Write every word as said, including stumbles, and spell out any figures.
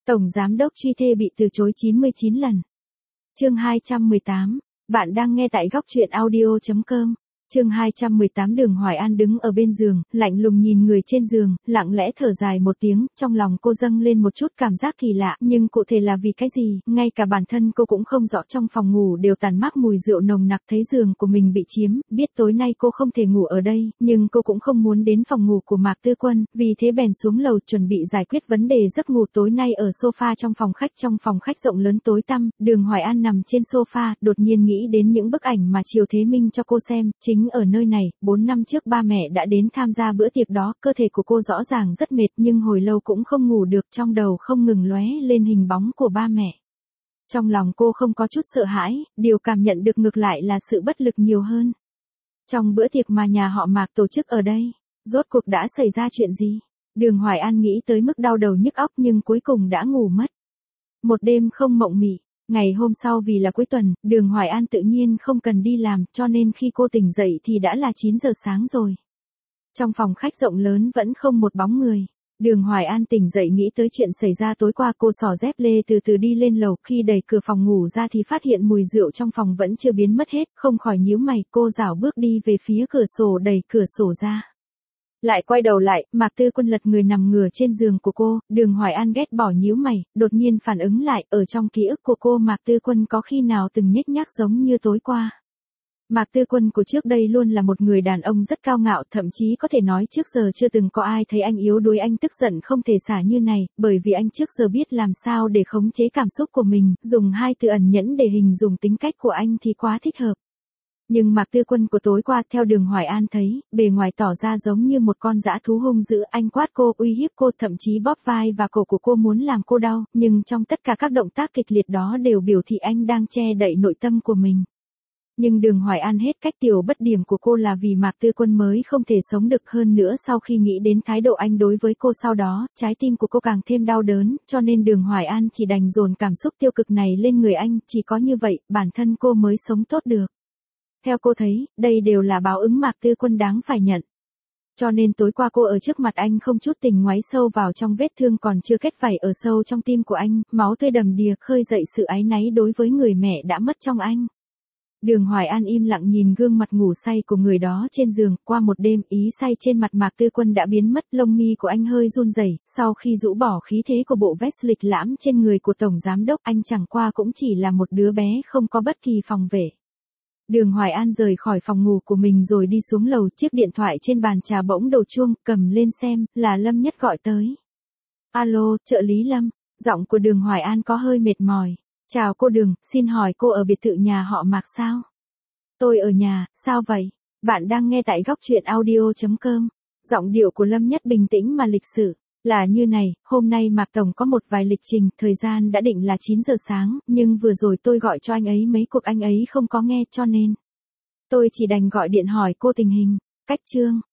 Tổng giám đốc truy thê bị từ chối chín mươi chín lần. Chương hai trăm mười tám. Bạn đang nghe tại góc truyện audio chấm com. Chương hai trăm mười tám. Đường Hoài An đứng ở bên giường, lạnh lùng nhìn người trên giường, lặng lẽ thở dài một tiếng, trong lòng cô dâng lên một chút cảm giác kỳ lạ, nhưng cụ thể là vì cái gì, ngay cả bản thân cô cũng không rõ. Trong phòng ngủ đều tàn mát mùi rượu nồng nặc, thấy giường của mình bị chiếm, biết tối nay cô không thể ngủ ở đây, nhưng cô cũng không muốn đến phòng ngủ của Mạc Tư Quân, vì thế bèn xuống lầu chuẩn bị giải quyết vấn đề giấc ngủ tối nay ở sofa trong phòng khách. Trong phòng khách rộng lớn tối tăm, Đường Hoài An nằm trên sofa, đột nhiên nghĩ đến những bức ảnh mà Triều Thế Minh cho cô xem. Chính ở nơi này, bốn năm trước ba mẹ đã đến tham gia bữa tiệc đó, cơ thể của cô rõ ràng rất mệt nhưng hồi lâu cũng không ngủ được, trong đầu không ngừng lóe lên hình bóng của ba mẹ. Trong lòng cô không có chút sợ hãi, điều cảm nhận được ngược lại là sự bất lực nhiều hơn. Trong bữa tiệc mà nhà họ Mạc tổ chức ở đây, rốt cuộc đã xảy ra chuyện gì? Đường Hoài An nghĩ tới mức đau đầu nhức óc nhưng cuối cùng đã ngủ mất. Một đêm không mộng mị. Ngày hôm sau vì là cuối tuần, Đường Hoài An tự nhiên không cần đi làm, cho nên khi cô tỉnh dậy thì đã là chín giờ sáng rồi. Trong phòng khách rộng lớn vẫn không một bóng người. Đường Hoài An tỉnh dậy nghĩ tới chuyện xảy ra tối qua, cô xỏ dép lê từ từ đi lên lầu, khi đẩy cửa phòng ngủ ra thì phát hiện mùi rượu trong phòng vẫn chưa biến mất hết, không khỏi nhíu mày, cô rảo bước đi về phía cửa sổ, đẩy cửa sổ ra. Lại quay đầu lại, Mạc Tư Quân lật người nằm ngửa trên giường của cô, Đường Hoài An ghét bỏ nhíu mày, đột nhiên phản ứng lại, ở trong ký ức của cô Mạc Tư Quân có khi nào từng nhếch nhác giống như tối qua. Mạc Tư Quân của trước đây luôn là một người đàn ông rất cao ngạo, thậm chí có thể nói trước giờ chưa từng có ai thấy anh yếu đuối, anh tức giận không thể xả như này, bởi vì anh trước giờ biết làm sao để khống chế cảm xúc của mình, dùng hai từ ẩn nhẫn để hình dung tính cách của anh thì quá thích hợp. Nhưng Mạc Tư Quân của tối qua, theo Đường Hoài An thấy, bề ngoài tỏ ra giống như một con dã thú hung dữ, anh quát cô, uy hiếp cô, thậm chí bóp vai và cổ của cô muốn làm cô đau, nhưng trong tất cả các động tác kịch liệt đó đều biểu thị anh đang che đậy nội tâm của mình. Nhưng Đường Hoài An hết cách, tiểu bất điểm của cô là vì Mạc Tư Quân mới không thể sống được, hơn nữa sau khi nghĩ đến thái độ anh đối với cô sau đó, trái tim của cô càng thêm đau đớn, cho nên Đường Hoài An chỉ đành dồn cảm xúc tiêu cực này lên người anh, chỉ có như vậy, bản thân cô mới sống tốt được. Theo cô thấy, đây đều là báo ứng Mạc Tư Quân đáng phải nhận. Cho nên tối qua cô ở trước mặt anh không chút tình ngoáy sâu vào trong vết thương còn chưa kết vảy ở sâu trong tim của anh, máu tươi đầm đìa khơi dậy sự áy náy đối với người mẹ đã mất trong anh. Đường Hoài An im lặng nhìn gương mặt ngủ say của người đó trên giường, qua một đêm, ý say trên mặt Mạc Tư Quân đã biến mất, lông mi của anh hơi run rẩy, sau khi rũ bỏ khí thế của bộ vest lịch lãm trên người của tổng giám đốc, anh chẳng qua cũng chỉ là một đứa bé không có bất kỳ phòng vệ. Đường Hoài An rời khỏi phòng ngủ của mình rồi đi xuống lầu, chiếc điện thoại trên bàn trà bỗng đổ chuông, cầm lên xem, là Lâm Nhất gọi tới. Alo, trợ lý Lâm, giọng của Đường Hoài An có hơi mệt mỏi. Chào cô Đường, xin hỏi cô ở biệt thự nhà họ Mạc sao? Tôi ở nhà, sao vậy? Bạn đang nghe tại góc truyện audio chấm com. Giọng điệu của Lâm Nhất bình tĩnh mà lịch sự. Là như này, hôm nay Mạc Tổng có một vài lịch trình, thời gian đã định là chín giờ sáng, nhưng vừa rồi tôi gọi cho anh ấy mấy cuộc anh ấy không có nghe, cho nên tôi chỉ đành gọi điện hỏi cô tình hình. Cách chương.